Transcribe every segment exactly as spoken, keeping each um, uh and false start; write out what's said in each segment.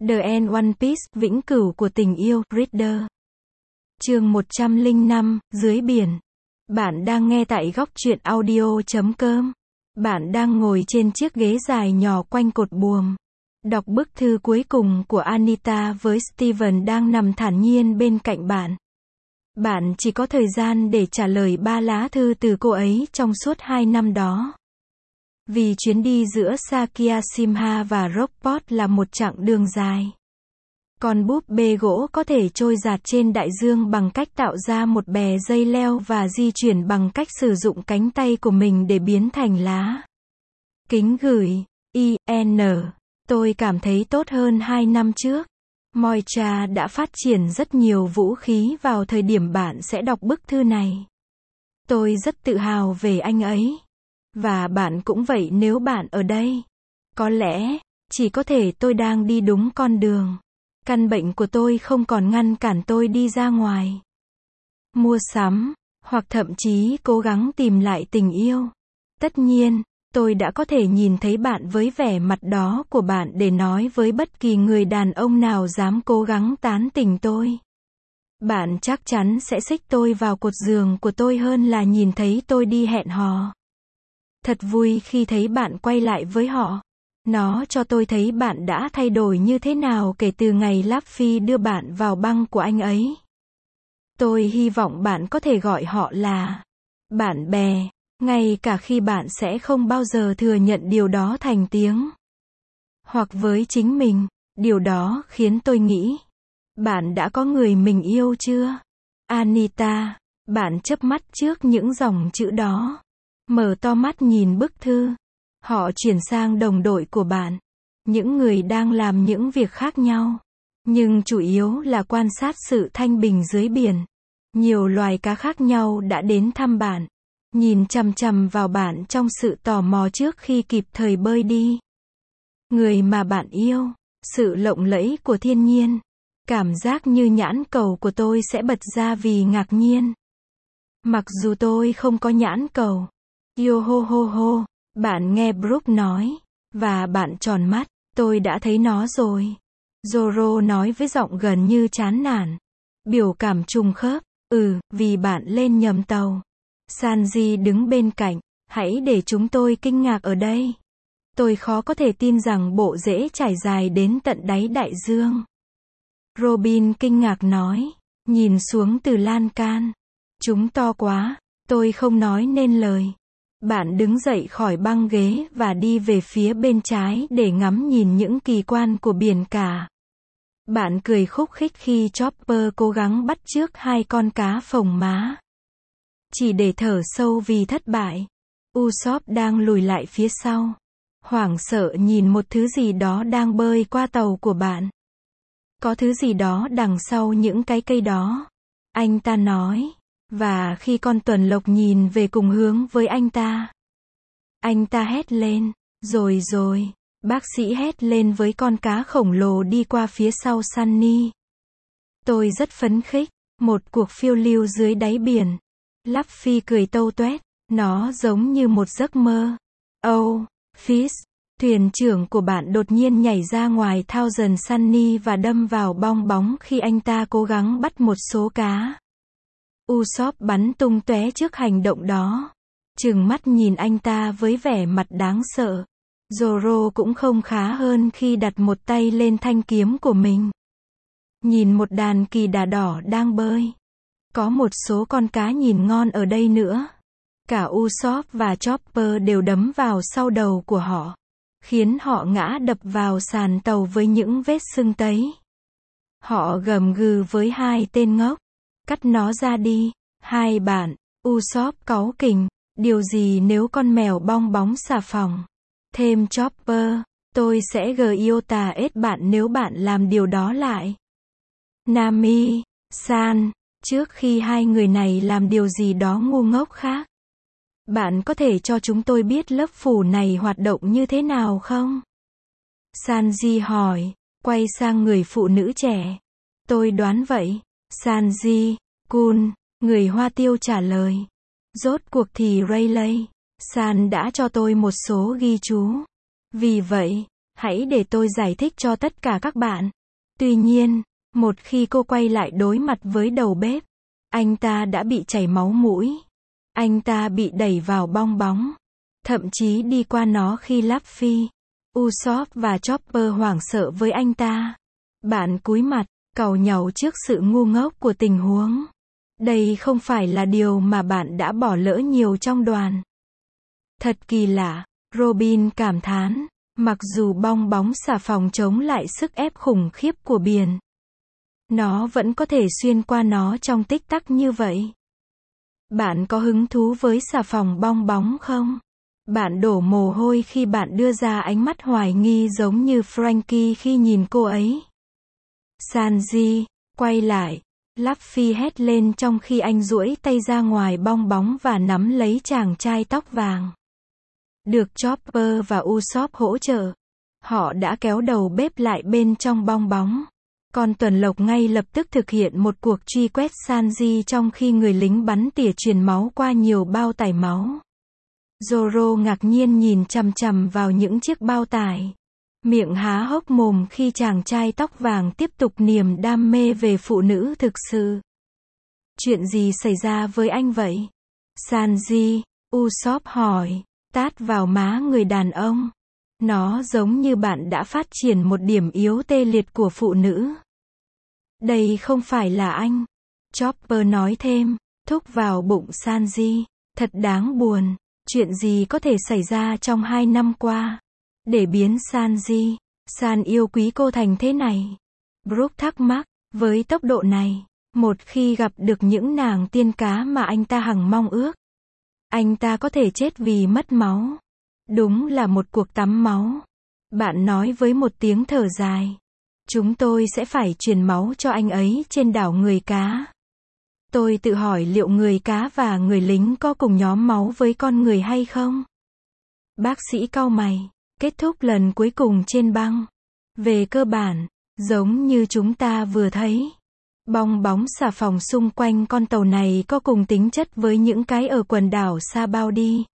The End One Piece, vĩnh cửu của tình yêu, Reader. Chương một trăm lẻ năm, dưới biển. Bạn đang nghe tại góc truyện audio chấm com. Bạn đang ngồi trên chiếc ghế dài nhỏ quanh cột buồm. Đọc bức thư cuối cùng của Anita với Steven đang nằm thản nhiên bên cạnh bạn. Bạn chỉ có thời gian để trả lời ba lá thư từ cô ấy trong suốt hai năm đó. Vì chuyến đi giữa Sakyashima và Rockport là một chặng đường dài. Con búp bê gỗ có thể trôi dạt trên đại dương bằng cách tạo ra một bè dây leo và di chuyển bằng cách sử dụng cánh tay của mình để biến thành lá. Kính gửi, i en Tôi cảm thấy tốt hơn hai năm trước. Moicha đã phát triển rất nhiều vũ khí vào thời điểm bạn sẽ đọc bức thư này. Tôi rất tự hào về anh ấy. Và bạn cũng vậy nếu bạn ở đây. Có lẽ, chỉ có thể tôi đang đi đúng con đường. Căn bệnh của tôi không còn ngăn cản tôi đi ra ngoài. Mua sắm, hoặc thậm chí cố gắng tìm lại tình yêu. Tất nhiên, tôi đã có thể nhìn thấy bạn với vẻ mặt đó của bạn để nói với bất kỳ người đàn ông nào dám cố gắng tán tỉnh tôi. Bạn chắc chắn sẽ xích tôi vào cột giường của tôi hơn là nhìn thấy tôi đi hẹn hò. Thật vui khi thấy bạn quay lại với họ. Nó cho tôi thấy bạn đã thay đổi như thế nào kể từ ngày Luffy đưa bạn vào băng của anh ấy. Tôi hy vọng bạn có thể gọi họ là bạn bè, ngay cả khi bạn sẽ không bao giờ thừa nhận điều đó thành tiếng. Hoặc với chính mình, điều đó khiến tôi nghĩ, bạn đã có người mình yêu chưa? Anita, bạn chớp mắt trước những dòng chữ đó. Mở to mắt nhìn bức thư. Họ chuyển sang đồng đội của bạn. Những người đang làm những việc khác nhau. Nhưng chủ yếu là quan sát sự thanh bình dưới biển. Nhiều loài cá khác nhau đã đến thăm bạn. Nhìn chằm chằm vào bạn trong sự tò mò trước khi kịp thời bơi đi. Người mà bạn yêu. Sự lộng lẫy của thiên nhiên. Cảm giác như nhãn cầu của tôi sẽ bật ra vì ngạc nhiên. Mặc dù tôi không có nhãn cầu. Yo ho ho ho, bạn nghe Brooke nói, và bạn tròn mắt, tôi đã thấy nó rồi. Zoro nói với giọng gần như chán nản. Biểu cảm trùng khớp, ừ, vì bạn lên nhầm tàu. Sanji đứng bên cạnh, hãy để chúng tôi kinh ngạc ở đây. Tôi khó có thể tin rằng bộ rễ trải dài đến tận đáy đại dương. Robin kinh ngạc nói, nhìn xuống từ lan can. Chúng to quá, tôi không nói nên lời. Bạn đứng dậy khỏi băng ghế và đi về phía bên trái để ngắm nhìn những kỳ quan của biển cả. Bạn cười khúc khích khi Chopper cố gắng bắt chước hai con cá phồng má. Chỉ để thở sâu vì thất bại. Usopp đang lùi lại phía sau. Hoảng sợ nhìn một thứ gì đó đang bơi qua tàu của bạn. Có thứ gì đó đằng sau những cái cây đó. Anh ta nói. Và khi con tuần lộc nhìn về cùng hướng với anh ta. Anh ta hét lên. Rồi rồi. Bác sĩ hét lên với con cá khổng lồ đi qua phía sau Sunny. Tôi rất phấn khích. Một cuộc phiêu lưu dưới đáy biển. Luffy cười tâu tuét. Nó giống như một giấc mơ. Oh, Fish. Thuyền trưởng của bạn đột nhiên nhảy ra ngoài Thousand Sunny và đâm vào bong bóng khi anh ta cố gắng bắt một số cá. Usopp bắn tung tóe trước hành động đó. Trừng mắt nhìn anh ta với vẻ mặt đáng sợ. Zoro cũng không khá hơn khi đặt một tay lên thanh kiếm của mình. Nhìn một đàn kỳ đà đỏ đang bơi. Có một số con cá nhìn ngon ở đây nữa. Cả Usopp và Chopper đều đấm vào sau đầu của họ. Khiến họ ngã đập vào sàn tàu với những vết sưng tấy. Họ gầm gừ với hai tên ngốc. Cắt nó ra đi. Hai bạn. Usopp cáu kỉnh. Điều gì nếu con mèo bong bóng xà phòng? Thêm Chopper. Tôi sẽ giota ết bạn nếu bạn làm điều đó lại. Nami. San. Trước khi hai người này làm điều gì đó ngu ngốc khác. Bạn có thể cho chúng tôi biết lớp phủ này hoạt động như thế nào không? Sanji hỏi. Quay sang người phụ nữ trẻ. Tôi đoán vậy. Sanji. Kun, người Hoa Tiêu trả lời. Rốt cuộc thì Rayleigh, San đã cho tôi một số ghi chú. Vì vậy, Hãy để tôi giải thích cho tất cả các bạn. Tuy nhiên, một khi cô quay lại đối mặt với đầu bếp, anh ta đã bị chảy máu mũi. Anh ta bị đẩy vào bong bóng. Thậm chí đi qua nó khi Luffy, Usopp và Chopper hoảng sợ với anh ta. Bạn cúi mặt, càu nhàu trước sự ngu ngốc của tình huống. Đây không phải là điều mà bạn đã bỏ lỡ nhiều trong đoàn. Thật kỳ lạ, Robin cảm thán. Mặc dù bong bóng xà phòng chống lại sức ép khủng khiếp của biển, nó vẫn có thể xuyên qua nó trong tích tắc như vậy. Bạn có hứng thú với xà phòng bong bóng không? Bạn đổ mồ hôi khi bạn đưa ra ánh mắt hoài nghi giống như Frankie khi nhìn cô ấy. Sanji, quay lại. Luffy hét lên trong khi anh duỗi tay ra ngoài bong bóng và nắm lấy chàng trai tóc vàng. Được Chopper và Usopp hỗ trợ, họ đã kéo đầu bếp lại bên trong bong bóng. Con tuần lộc ngay lập tức thực hiện một cuộc truy quét Sanji trong khi người lính bắn tỉa truyền máu qua nhiều bao tải máu. Zoro ngạc nhiên nhìn chằm chằm vào những chiếc bao tải, miệng há hốc mồm khi chàng trai tóc vàng tiếp tục niềm đam mê về phụ nữ thực sự. Chuyện gì xảy ra với anh vậy? Sanji, Usopp hỏi, tát vào má người đàn ông. Nó giống như bạn đã phát triển một điểm yếu tê liệt của phụ nữ. Đây không phải là anh. Chopper nói thêm, thúc vào bụng Sanji. Thật đáng buồn. Chuyện gì có thể xảy ra trong hai năm qua để biến Sanji, San yêu quý cô thành thế này? Brook thắc mắc, với tốc độ này, một khi gặp được những nàng tiên cá mà anh ta hằng mong ước, anh ta có thể chết vì mất máu. Đúng là một cuộc tắm máu. Bạn nói với một tiếng thở dài. Chúng tôi sẽ phải truyền máu cho anh ấy trên đảo người cá. Tôi tự hỏi liệu người cá và người lính có cùng nhóm máu với con người hay không? Bác sĩ cau mày. Kết thúc lần cuối cùng trên băng. Về cơ bản, giống như chúng ta vừa thấy, bong bóng xà phòng xung quanh con tàu này có cùng tính chất với những cái ở quần đảo Sabaody.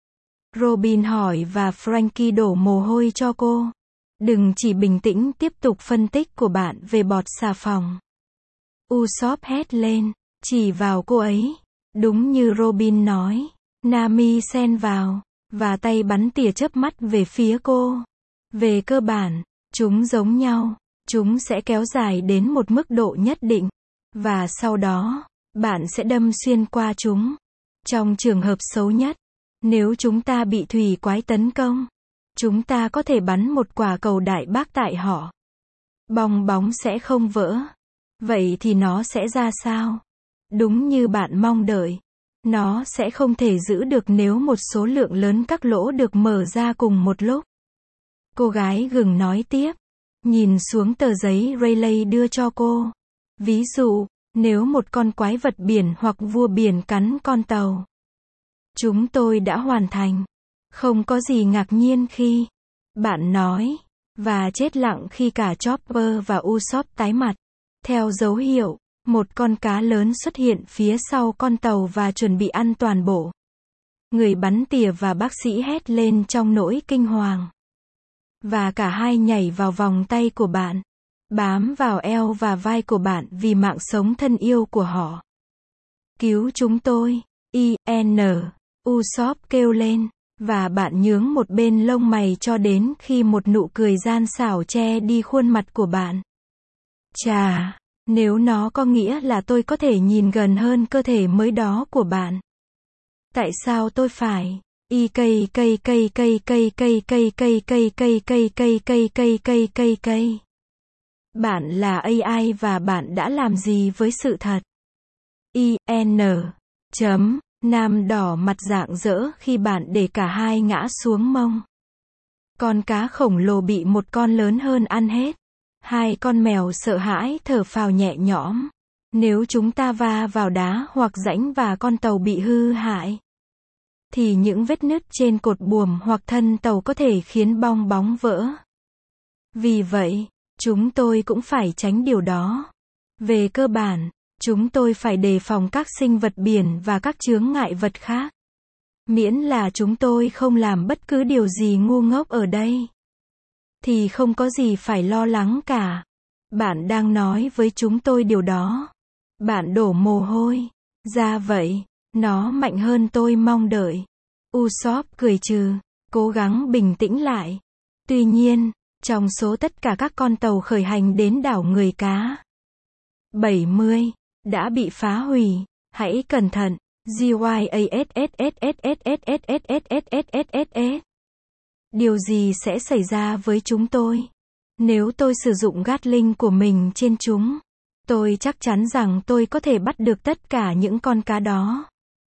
Robin hỏi và Frankie đổ mồ hôi cho cô. Đừng chỉ bình tĩnh tiếp tục phân tích của bạn về bọt xà phòng. Usopp hét lên, chỉ vào cô ấy. Đúng như Robin nói. Nami xen vào, và tay bắn tỉa chớp mắt về phía cô. Về cơ bản, chúng giống nhau. Chúng sẽ kéo dài đến một mức độ nhất định. Và sau đó, bạn sẽ đâm xuyên qua chúng. Trong trường hợp xấu nhất, nếu chúng ta bị thủy quái tấn công, chúng ta có thể bắn một quả cầu đại bác tại họ. Bong bóng sẽ không vỡ. Vậy thì nó sẽ ra sao? Đúng như bạn mong đợi. Nó sẽ không thể giữ được nếu một số lượng lớn các lỗ được mở ra cùng một lúc. Cô gái gừng nói tiếp. Nhìn xuống tờ giấy Rayleigh đưa cho cô. Ví dụ, nếu một con quái vật biển hoặc vua biển cắn con tàu. Chúng tôi đã hoàn thành. Không có gì ngạc nhiên khi bạn nói, và chết lặng khi cả Chopper và Usopp tái mặt. Theo dấu hiệu, một con cá lớn xuất hiện phía sau con tàu và chuẩn bị ăn toàn bộ. Người bắn tỉa và bác sĩ hét lên trong nỗi kinh hoàng. Và cả hai nhảy vào vòng tay của bạn, bám vào eo và vai của bạn vì mạng sống thân yêu của họ. Cứu chúng tôi, I N Usopp kêu lên, và bạn nhướng một bên lông mày cho đến khi một nụ cười gian xảo che đi khuôn mặt của bạn. Chà, nếu nó có nghĩa là tôi có thể nhìn gần hơn cơ thể mới đó của bạn. Tại sao tôi phải? Y cây cây cây cây cây cây cây cây cây cây cây cây cây cây cây cây cây. Bạn là A I và bạn đã làm gì với sự thật? I N chấm Nam đỏ mặt rạng rỡ khi bạn để cả hai ngã xuống mông. Con cá khổng lồ bị một con lớn hơn ăn hết. Hai con mèo sợ hãi thở phào nhẹ nhõm. Nếu chúng ta va vào đá hoặc rãnh và con tàu bị hư hại, thì những vết nứt trên cột buồm hoặc thân tàu có thể khiến bong bóng vỡ. Vì vậy, chúng tôi cũng phải tránh điều đó. Về cơ bản, chúng tôi phải đề phòng các sinh vật biển và các chướng ngại vật khác. Miễn là chúng tôi không làm bất cứ điều gì ngu ngốc ở đây. thì không có gì phải lo lắng cả. Bạn đang nói với chúng tôi điều đó. Bạn đổ mồ hôi ra vậy. Nó mạnh hơn tôi mong đợi. Usopp cười trừ, cố gắng bình tĩnh lại. Tuy nhiên, trong số tất cả các con tàu khởi hành đến đảo người cá, bảy mươi đã bị phá hủy. Hãy cẩn thận. Điều gì sẽ xảy ra với chúng tôi nếu tôi sử dụng Gatling của mình trên chúng? Tôi chắc chắn rằng tôi có thể bắt được tất cả những con cá đó.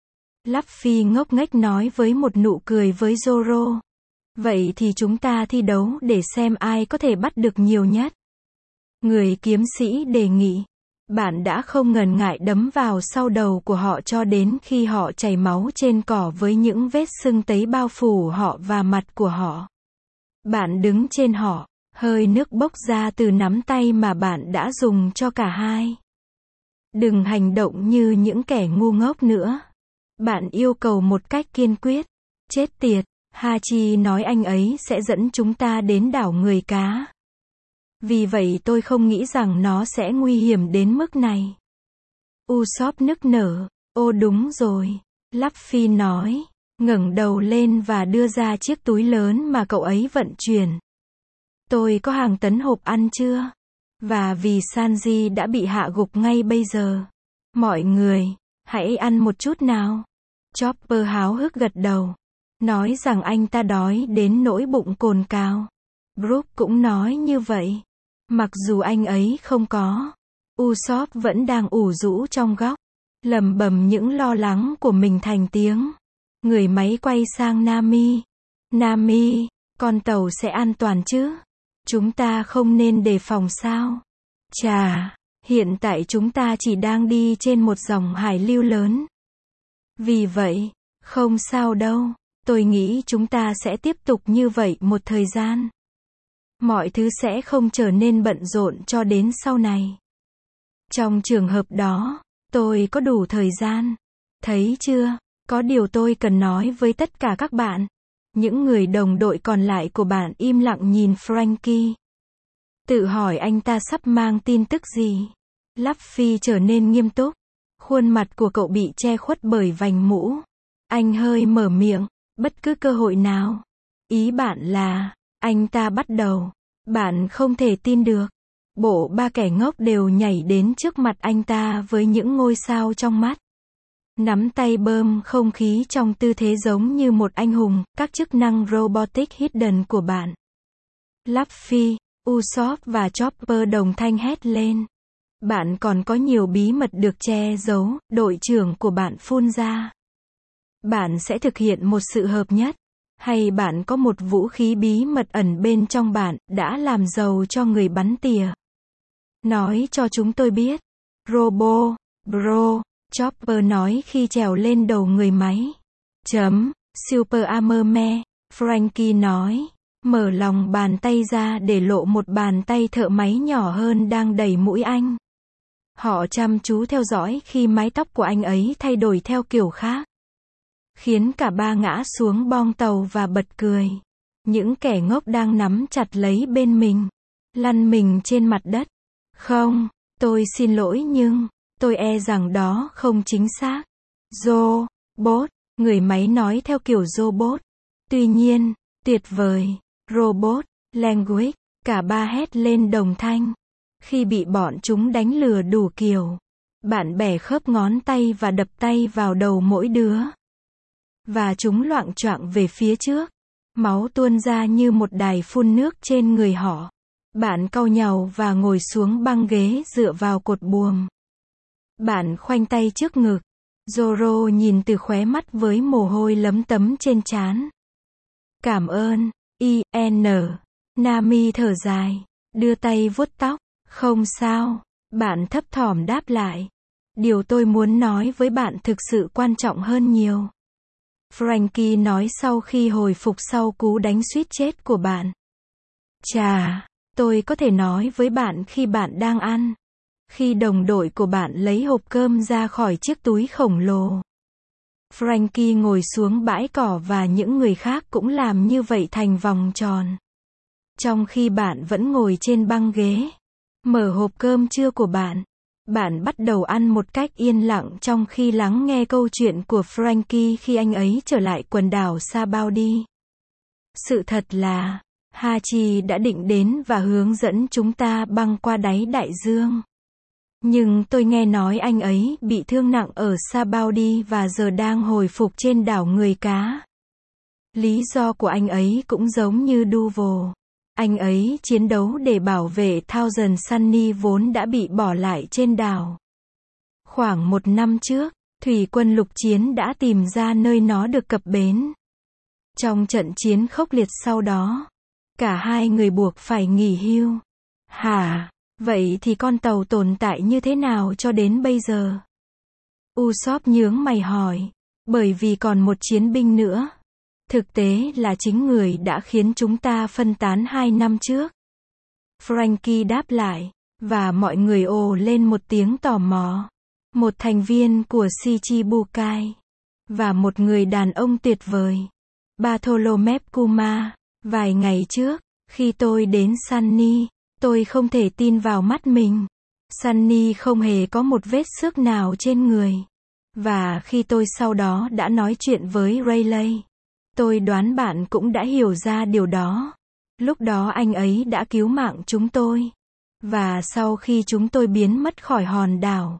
Luffy ngốc nghếch nói với một nụ cười với Zoro. Vậy thì chúng ta thi đấu để xem ai có thể bắt được nhiều nhất. Người kiếm sĩ đề nghị. Bạn đã không ngần ngại đấm vào sau đầu của họ cho đến khi họ chảy máu trên cỏ với những vết sưng tấy bao phủ họ và mặt của họ. Bạn đứng trên họ, hơi nước bốc ra từ nắm tay mà bạn đã dùng cho cả hai. Đừng hành động như những kẻ ngu ngốc nữa. Bạn yêu cầu một cách kiên quyết. Chết tiệt, Hachi nói anh ấy sẽ dẫn chúng ta đến đảo người cá. Vì vậy tôi không nghĩ rằng nó sẽ nguy hiểm đến mức này. Usopp nức nở. Ô đúng rồi. Luffy nói, ngẩng đầu lên và đưa ra chiếc túi lớn mà cậu ấy vận chuyển. Tôi có hàng tấn hộp ăn chưa? Và vì Sanji đã bị hạ gục ngay bây giờ. Mọi người, hãy ăn một chút nào. Chopper háo hức gật đầu. Nói rằng anh ta đói đến nỗi bụng cồn cào. Brook cũng nói như vậy. Mặc dù anh ấy không có. Usopp vẫn đang ủ rũ trong góc. Lẩm bẩm những lo lắng của mình thành tiếng. Người máy quay sang Nami. Nami, con tàu sẽ an toàn chứ? Chúng ta không nên đề phòng sao? Chà, hiện tại chúng ta chỉ đang đi trên một dòng hải lưu lớn. Vì vậy, không sao đâu. Tôi nghĩ chúng ta sẽ tiếp tục như vậy một thời gian. Mọi thứ sẽ không trở nên bận rộn cho đến sau này. Trong trường hợp đó, tôi có đủ thời gian. Thấy chưa? Có điều tôi cần nói với tất cả các bạn. Những người đồng đội còn lại của bạn im lặng nhìn Franky. Tự hỏi anh ta sắp mang tin tức gì. Luffy trở nên nghiêm túc. Khuôn mặt của cậu bị che khuất bởi vành mũ. Anh hơi mở miệng. Bất cứ cơ hội nào. Ý bạn là, anh ta bắt đầu. Bạn không thể tin được. Bộ ba kẻ ngốc đều nhảy đến trước mặt anh ta với những ngôi sao trong mắt. Nắm tay bơm không khí trong tư thế giống như một anh hùng, các chức năng robotic hidden của bạn. Luffy, Usopp và Chopper đồng thanh hét lên. Bạn còn có nhiều bí mật được che giấu, đội trưởng của bạn phun ra. Bạn sẽ thực hiện một sự hợp nhất. Hay bạn có một vũ khí bí mật ẩn bên trong bạn, đã làm giàu cho người bắn tỉa. Nói cho chúng tôi biết. Robo, bro, Chopper nói khi trèo lên đầu người máy. Chấm, Super Armorman, Franky nói. Mở lòng bàn tay ra để lộ một bàn tay thợ máy nhỏ hơn đang đẩy mũi anh. Họ chăm chú theo dõi khi mái tóc của anh ấy thay đổi theo kiểu khác. Khiến cả ba ngã xuống bong tàu và bật cười. Những kẻ ngốc đang nắm chặt lấy bên mình. Lăn mình trên mặt đất. Không, tôi xin lỗi nhưng, tôi e rằng đó không chính xác. Robot, người máy nói theo kiểu robot. Tuy nhiên, tuyệt vời. Robot, language, cả ba hét lên đồng thanh. Khi bị bọn chúng đánh lừa đủ kiểu. Bạn bẻ khớp ngón tay và đập tay vào đầu mỗi đứa. Và chúng loạng choạng về phía trước. Máu tuôn ra như một đài phun nước trên người họ. Bạn cau nhàu và ngồi xuống băng ghế dựa vào cột buồm. Bạn khoanh tay trước ngực. Zoro nhìn từ khóe mắt với mồ hôi lấm tấm trên trán. Cảm ơn, I N Nami thở dài. Đưa tay vuốt tóc. Không sao. Bạn thấp thỏm đáp lại. Điều tôi muốn nói với bạn thực sự quan trọng hơn nhiều. Franky nói sau khi hồi phục sau cú đánh suýt chết của bạn. Chà, tôi có thể nói với bạn khi bạn đang ăn. Khi đồng đội của bạn lấy hộp cơm ra khỏi chiếc túi khổng lồ. Franky ngồi xuống bãi cỏ và những người khác cũng làm như vậy thành vòng tròn. Trong khi bạn vẫn ngồi trên băng ghế, mở hộp cơm trưa của bạn, bạn bắt đầu ăn một cách yên lặng trong khi lắng nghe câu chuyện của Frankie khi anh ấy trở lại quần đảo Sabaudi. Sự thật là, Hachi đã định đến và hướng dẫn chúng ta băng qua đáy đại dương. Nhưng tôi nghe nói anh ấy bị thương nặng ở Sabaudi và giờ đang hồi phục trên đảo Người Cá. Lý do của anh ấy cũng giống như Duval. Anh ấy chiến đấu để bảo vệ Thousand Sunny vốn đã bị bỏ lại trên đảo. Khoảng một năm trước, thủy quân lục chiến đã tìm ra nơi nó được cập bến. Trong trận chiến khốc liệt sau đó, cả hai người buộc phải nghỉ hưu. Hả? Vậy thì con tàu tồn tại như thế nào cho đến bây giờ? Usopp nhướng mày hỏi. Bởi vì còn một chiến binh nữa. Thực tế là chính người đã khiến chúng ta phân tán hai năm trước. Frankie đáp lại, và mọi người ồ lên một tiếng tò mò. Một thành viên của Shichibukai, và một người đàn ông tuyệt vời, Bartholomew Kuma. Vài ngày trước, khi tôi đến Sunny, tôi không thể tin vào mắt mình. Sunny không hề có một vết xước nào trên người. Và khi tôi sau đó đã nói chuyện với Rayleigh, tôi đoán bạn cũng đã hiểu ra điều đó. Lúc đó anh ấy đã cứu mạng chúng tôi. Và sau khi chúng tôi biến mất khỏi hòn đảo,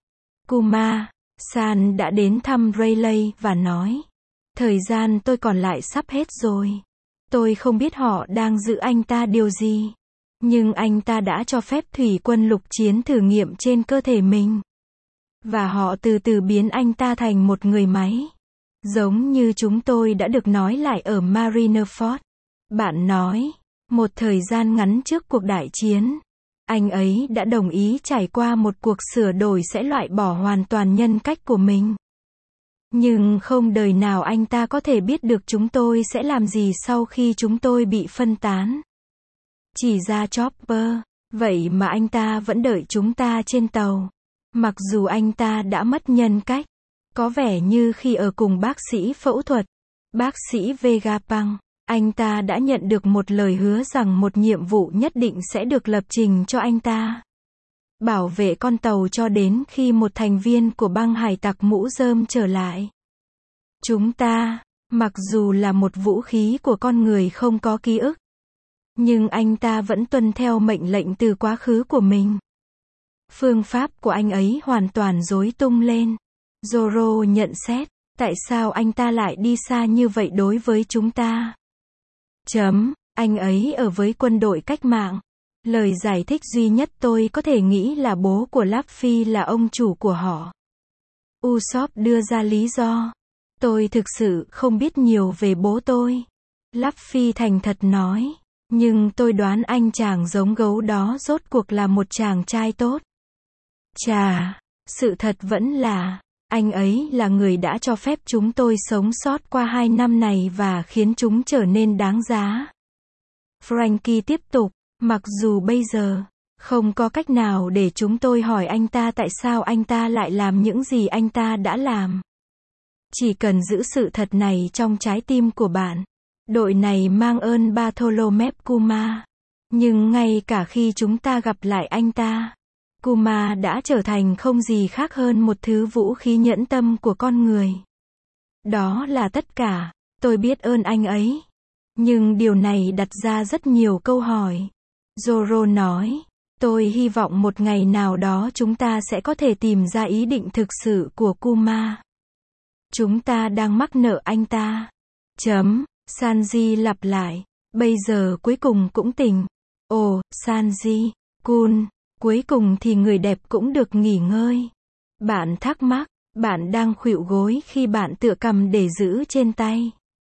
Kuma-san đã đến thăm Rayleigh và nói, thời gian tôi còn lại sắp hết rồi. Tôi không biết họ đang giữ anh ta điều gì. Nhưng anh ta đã cho phép thủy quân lục chiến thử nghiệm trên cơ thể mình. Và họ từ từ biến anh ta thành một người máy. Giống như chúng tôi đã được nói lại ở Marineford. Bạn nói, một thời gian ngắn trước cuộc đại chiến, anh ấy đã đồng ý trải qua một cuộc sửa đổi sẽ loại bỏ hoàn toàn nhân cách của mình. Nhưng không đời nào anh ta có thể biết được chúng tôi sẽ làm gì sau khi chúng tôi bị phân tán. Chỉ ra Chopper, vậy mà anh ta vẫn đợi chúng ta trên tàu. Mặc dù anh ta đã mất nhân cách. Có vẻ như khi ở cùng bác sĩ phẫu thuật, bác sĩ Vegapunk, anh ta đã nhận được một lời hứa rằng một nhiệm vụ nhất định sẽ được lập trình cho anh ta. Bảo vệ con tàu cho đến khi một thành viên của băng hải tặc mũ rơm trở lại. Chúng ta, mặc dù là một vũ khí của con người không có ký ức, nhưng anh ta vẫn tuân theo mệnh lệnh từ quá khứ của mình. Phương pháp của anh ấy hoàn toàn rối tung lên. Zoro nhận xét, tại sao anh ta lại đi xa như vậy đối với chúng ta? Chấm, anh ấy ở với quân đội cách mạng. Lời giải thích duy nhất tôi có thể nghĩ là bố của Luffy là ông chủ của họ. Usopp đưa ra lý do. Tôi thực sự không biết nhiều về bố tôi. Luffy thành thật nói. Nhưng tôi đoán anh chàng giống gấu đó rốt cuộc là một chàng trai tốt. Chà, sự thật vẫn là, anh ấy là người đã cho phép chúng tôi sống sót qua hai năm này và khiến chúng trở nên đáng giá. Frankie tiếp tục, mặc dù bây giờ, không có cách nào để chúng tôi hỏi anh ta tại sao anh ta lại làm những gì anh ta đã làm. Chỉ cần giữ sự thật này trong trái tim của bạn. Đội này mang ơn Bartholomew Kuma. Nhưng ngay cả khi chúng ta gặp lại anh ta, Kuma đã trở thành không gì khác hơn một thứ vũ khí nhẫn tâm của con người. Đó là tất cả. Tôi biết ơn anh ấy. Nhưng điều này đặt ra rất nhiều câu hỏi. Zoro nói, tôi hy vọng một ngày nào đó chúng ta sẽ có thể tìm ra ý định thực sự của Kuma. Chúng ta đang mắc nợ anh ta. Chấm. Sanji lặp lại. Bây giờ cuối cùng cũng tỉnh. Ồ, Sanji-kun, cuối cùng thì người đẹp cũng được nghỉ ngơi. Bạn thắc mắc, bạn đang khuỵu gối khi bạn tựa cầm để giữ trên tay.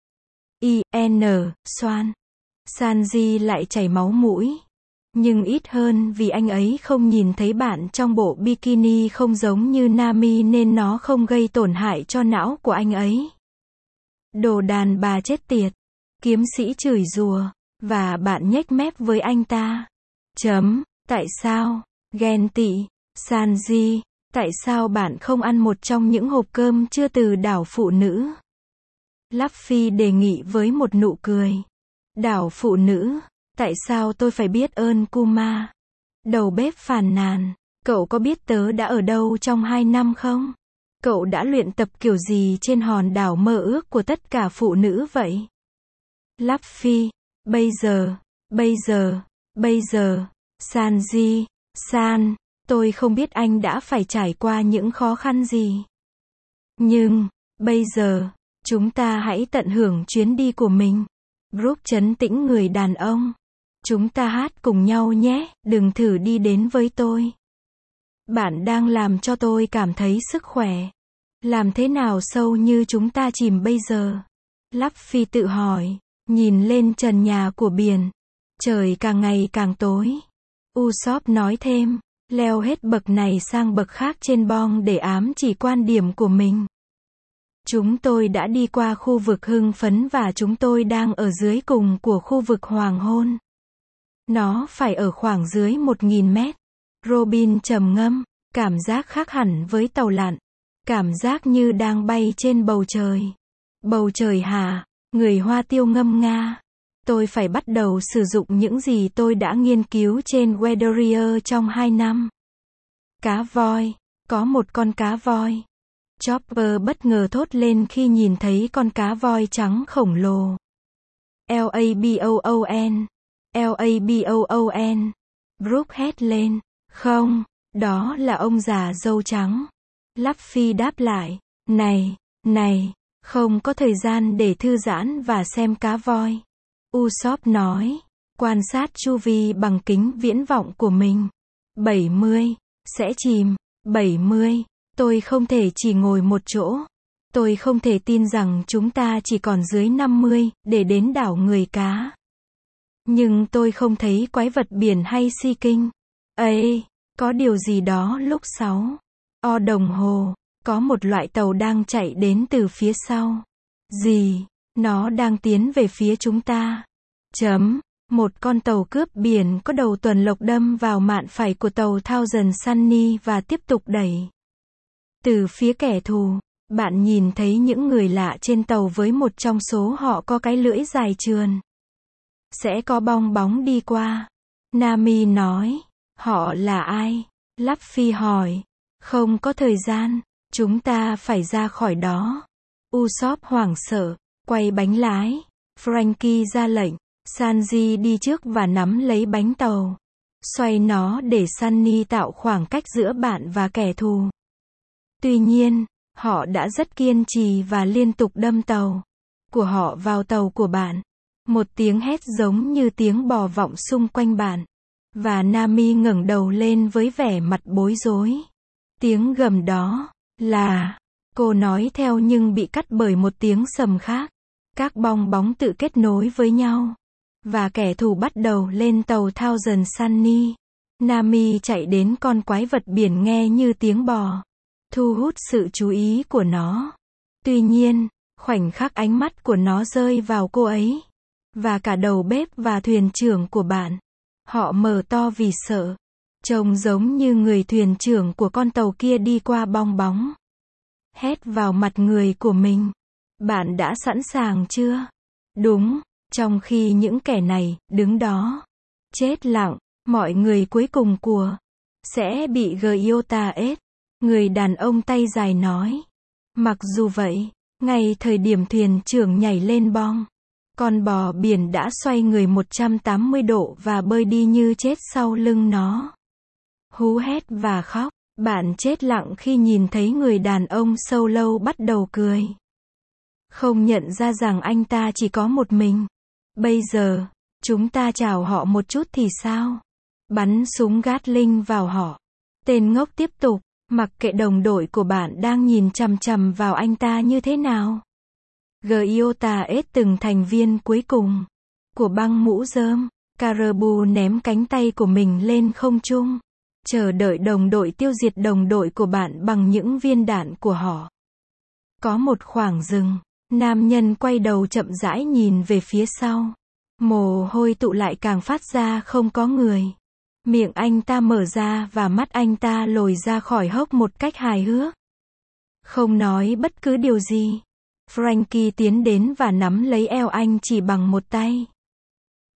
I N Xoan. Sanji lại chảy máu mũi. Nhưng ít hơn vì anh ấy không nhìn thấy bạn trong bộ bikini không giống như Nami nên nó không gây tổn hại cho não của anh ấy. Đồ đàn bà chết tiệt. Kiếm sĩ chửi rủa. Và bạn nhếch mép với anh ta. Chấm. Tại sao? Ghen tị. Sanji, tại sao bạn không ăn một trong những hộp cơm chưa từ đảo phụ nữ? Luffy đề nghị với một nụ cười. Đảo phụ nữ. Tại sao tôi phải biết ơn Kuma? Đầu bếp phàn nàn. Cậu có biết tớ đã ở đâu trong hai năm không? Cậu đã luyện tập kiểu gì trên hòn đảo mơ ước của tất cả phụ nữ vậy? Luffy. Bây giờ, bây giờ, bây giờ, Sanji, San, tôi không biết anh đã phải trải qua những khó khăn gì. Nhưng, bây giờ, chúng ta hãy tận hưởng chuyến đi của mình. Brook trấn tĩnh người đàn ông. Chúng ta hát cùng nhau nhé, đừng thử đi đến với tôi. Bạn đang làm cho tôi cảm thấy sức khỏe. Làm thế nào sâu như chúng ta chìm bây giờ? Luffy tự hỏi, nhìn lên trần nhà của biển. Trời càng ngày càng tối. Usopp nói thêm, leo hết bậc này sang bậc khác trên bong để ám chỉ quan điểm của mình. Chúng tôi đã đi qua khu vực hưng phấn và chúng tôi đang ở dưới cùng của khu vực hoàng hôn. Nó phải ở khoảng dưới một nghìn mét. Robin trầm ngâm, cảm giác khác hẳn với tàu lặn. Cảm giác như đang bay trên bầu trời. Bầu trời hả? Người Hoa Tiêu ngâm nga. Tôi phải bắt đầu sử dụng những gì tôi đã nghiên cứu trên Weatherier trong hai năm. Cá voi. Có một con cá voi. Chopper bất ngờ thốt lên khi nhìn thấy con cá voi trắng khổng lồ. Laboon. Laboon. Brook hét lên. Không, đó là ông già râu trắng. Luffy đáp lại. Này, này, không có thời gian để thư giãn và xem cá voi. Usopp nói. Quan sát chu vi bằng kính viễn vọng của mình. bảy mươi. Sẽ chìm. bảy mươi. Tôi không thể chỉ ngồi một chỗ. Tôi không thể tin rằng chúng ta chỉ còn dưới năm mươi, để đến đảo người cá. Nhưng tôi không thấy quái vật biển hay si kinh. Ê, có điều gì đó lúc sáu o đồng hồ, có một loại tàu đang chạy đến từ phía sau. Gì? Nó đang tiến về phía chúng ta. Chấm. Một con tàu cướp biển có đầu tuần lộc đâm vào mạn phải của tàu Thousand Sunny và tiếp tục đẩy. Từ phía kẻ thù, bạn nhìn thấy những người lạ trên tàu với một trong số họ có cái lưỡi dài trườn. Sẽ có bong bóng đi qua. Nami nói. Họ là ai? Luffy hỏi. Không có thời gian. Chúng ta phải ra khỏi đó. Usopp hoảng sợ. Quay bánh lái. Franky ra lệnh. Sanji đi trước và nắm lấy bánh tàu. Xoay nó để Sunny tạo khoảng cách giữa bạn và kẻ thù. Tuy nhiên, họ đã rất kiên trì và liên tục đâm tàu của họ vào tàu của bạn. Một tiếng hét giống như tiếng bò vọng xung quanh bạn. Và Nami ngẩng đầu lên với vẻ mặt bối rối. Tiếng gầm đó là... Cô nói theo nhưng bị cắt bởi một tiếng sầm khác. Các bong bóng tự kết nối với nhau. Và kẻ thù bắt đầu lên tàu Thousand Sunny. Nami chạy đến con quái vật biển nghe như tiếng bò. Thu hút sự chú ý của nó. Tuy nhiên, khoảnh khắc ánh mắt của nó rơi vào cô ấy. Và cả đầu bếp và thuyền trưởng của bạn. Họ mở to vì sợ. Trông giống như người thuyền trưởng của con tàu kia đi qua bong bóng. Hét vào mặt người của mình. Bạn đã sẵn sàng chưa? Đúng, trong khi những kẻ này đứng đó. Chết lặng, mọi người cuối cùng của sẽ bị Gyota ết. Người đàn ông tay dài nói. Mặc dù vậy, ngay thời điểm thuyền trưởng nhảy lên bong, con bò biển đã xoay người một trăm tám mươi độ và bơi đi như chết sau lưng nó. Hú hét và khóc. Bạn chết lặng khi nhìn thấy người đàn ông sâu lâu bắt đầu cười. Không nhận ra rằng anh ta chỉ có một mình. Bây giờ, chúng ta chào họ một chút thì sao? Bắn súng Gatling vào họ. Tên ngốc tiếp tục, mặc kệ đồng đội của bạn đang nhìn chằm chằm vào anh ta như thế nào. Gyota ết từng thành viên cuối cùng của băng mũ rơm. Caribou ném cánh tay của mình lên không trung. Chờ đợi đồng đội tiêu diệt đồng đội của bạn bằng những viên đạn của họ. Có một khoảng rừng. Nam nhân quay đầu chậm rãi nhìn về phía sau. Mồ hôi tụ lại càng phát ra không có người. Miệng anh ta mở ra và mắt anh ta lồi ra khỏi hốc một cách hài hước. Không nói bất cứ điều gì. Franky tiến đến và nắm lấy eo anh chỉ bằng một tay.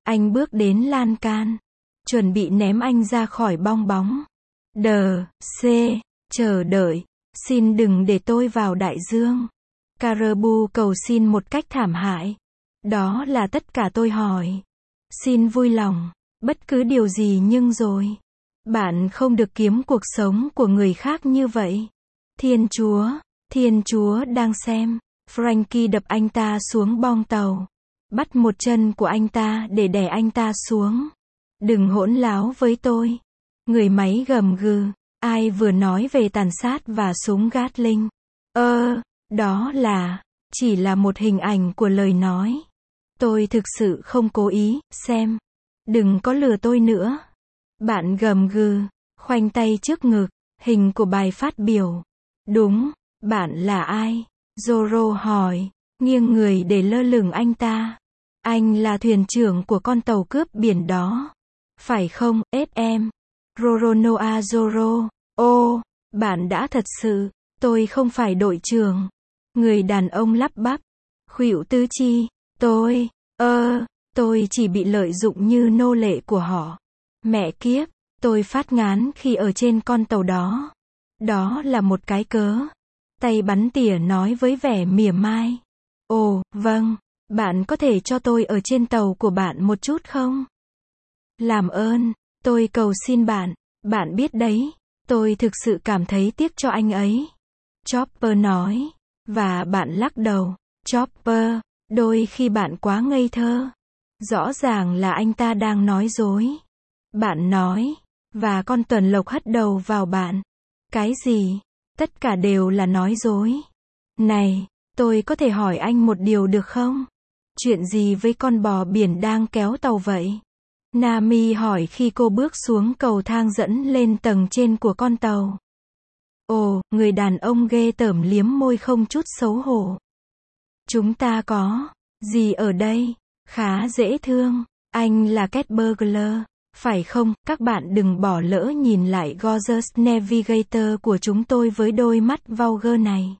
Anh bước đến lan can, chuẩn bị ném anh ra khỏi bong bóng. Đờ, C, chờ đợi, xin đừng để tôi vào đại dương. Caribou cầu xin một cách thảm hại. Đó là tất cả tôi hỏi. Xin vui lòng, bất cứ điều gì nhưng rồi. Bạn không được kiếm cuộc sống của người khác như vậy. Thiên Chúa, Thiên Chúa đang xem. Frankie đập anh ta xuống bong tàu. Bắt một chân của anh ta để đè anh ta xuống. Đừng hỗn láo với tôi. Người máy gầm gừ. Ai vừa nói về tàn sát và súng Gatling? Ơ, đó là, chỉ là một hình ảnh của lời nói. Tôi thực sự không cố ý, xem. Đừng có lừa tôi nữa. Bạn gầm gừ, khoanh tay trước ngực, hình của bài phát biểu. Đúng, bạn là ai? Zorro hỏi, nghiêng người để lơ lửng anh ta. Anh là thuyền trưởng của con tàu cướp biển đó. Phải không, ép em? Roronoa Zorro. Ô, bạn đã thật sự, tôi không phải đội trưởng. Người đàn ông lắp bắp. Khuỵu tứ chi, tôi, ơ, tôi chỉ bị lợi dụng như nô lệ của họ. Mẹ kiếp, tôi phát ngán khi ở trên con tàu đó. Đó là một cái cớ. Tay bắn tỉa nói với vẻ mỉa mai. Ồ, vâng, bạn có thể cho tôi ở trên tàu của bạn một chút không? Làm ơn, tôi cầu xin bạn, bạn biết đấy, tôi thực sự cảm thấy tiếc cho anh ấy. Chopper nói, và bạn lắc đầu. Chopper, đôi khi bạn quá ngây thơ. Rõ ràng là anh ta đang nói dối. Bạn nói, và con tuần lộc hất đầu vào bạn. Cái gì? Tất cả đều là nói dối. Này, tôi có thể hỏi anh một điều được không? Chuyện gì với con bò biển đang kéo tàu vậy? Nami hỏi khi cô bước xuống cầu thang dẫn lên tầng trên của con tàu. Ồ, người đàn ông ghê tởm liếm môi không chút xấu hổ. Chúng ta có gì ở đây? Khá dễ thương. Anh là Cat Burglar, phải không? Các bạn đừng bỏ lỡ nhìn lại Gorgeous Navigator của chúng tôi với đôi mắt vulgar này.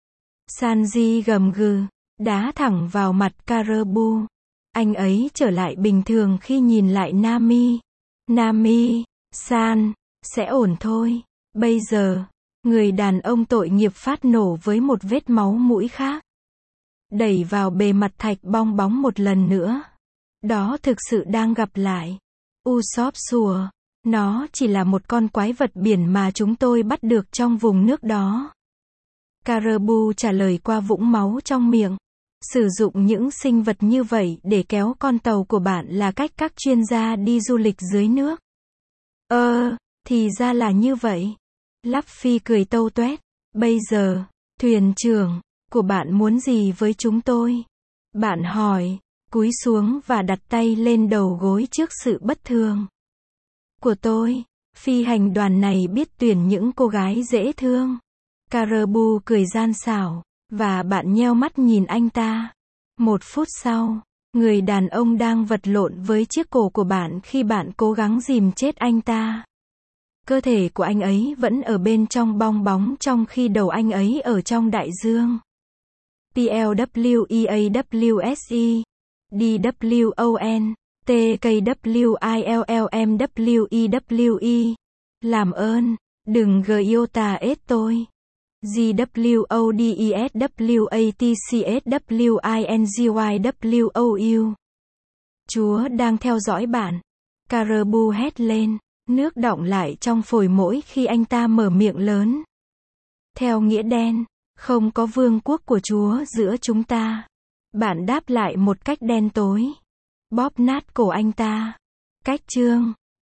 Sanji gầm gừ, đá thẳng vào mặt Caribou. Anh ấy trở lại bình thường khi nhìn lại Nami. Nami, San, sẽ ổn thôi. Bây giờ, người đàn ông tội nghiệp phát nổ với một vết máu mũi khác. Đẩy vào bề mặt thạch bong bóng một lần nữa. Đó thực sự đang gặp lại. Usopp sủa. Nó chỉ là một con quái vật biển mà chúng tôi bắt được trong vùng nước đó. Caribou trả lời qua vũng máu trong miệng. Sử dụng những sinh vật như vậy để kéo con tàu của bạn là cách các chuyên gia đi du lịch dưới nước. Ơ, thì ra là như vậy. Luffy cười tâu tuét. Bây giờ, thuyền trưởng của bạn muốn gì với chúng tôi? Bạn hỏi, cúi xuống và đặt tay lên đầu gối trước sự bất thường của tôi. Phi hành đoàn này biết tuyển những cô gái dễ thương. Caribou cười gian xảo, và bạn nheo mắt nhìn anh ta. Một phút sau, người đàn ông đang vật lộn với chiếc cổ của bạn khi bạn cố gắng dìm chết anh ta. Cơ thể của anh ấy vẫn ở bên trong bong bóng trong khi đầu anh ấy ở trong đại dương. P L W E A W S E D W O N T K W I L L M W E W E. Làm ơn, đừng giota S tôi. G W O D E S W A T C S W I N G Y W O U. Chúa đang theo dõi bạn. Caribou hét lên, nước đọng lại trong phổi mỗi khi anh ta mở miệng lớn. Theo nghĩa đen, không có vương quốc của Chúa giữa chúng ta. Bạn đáp lại một cách đen tối. Bóp nát cổ anh ta. Cách chương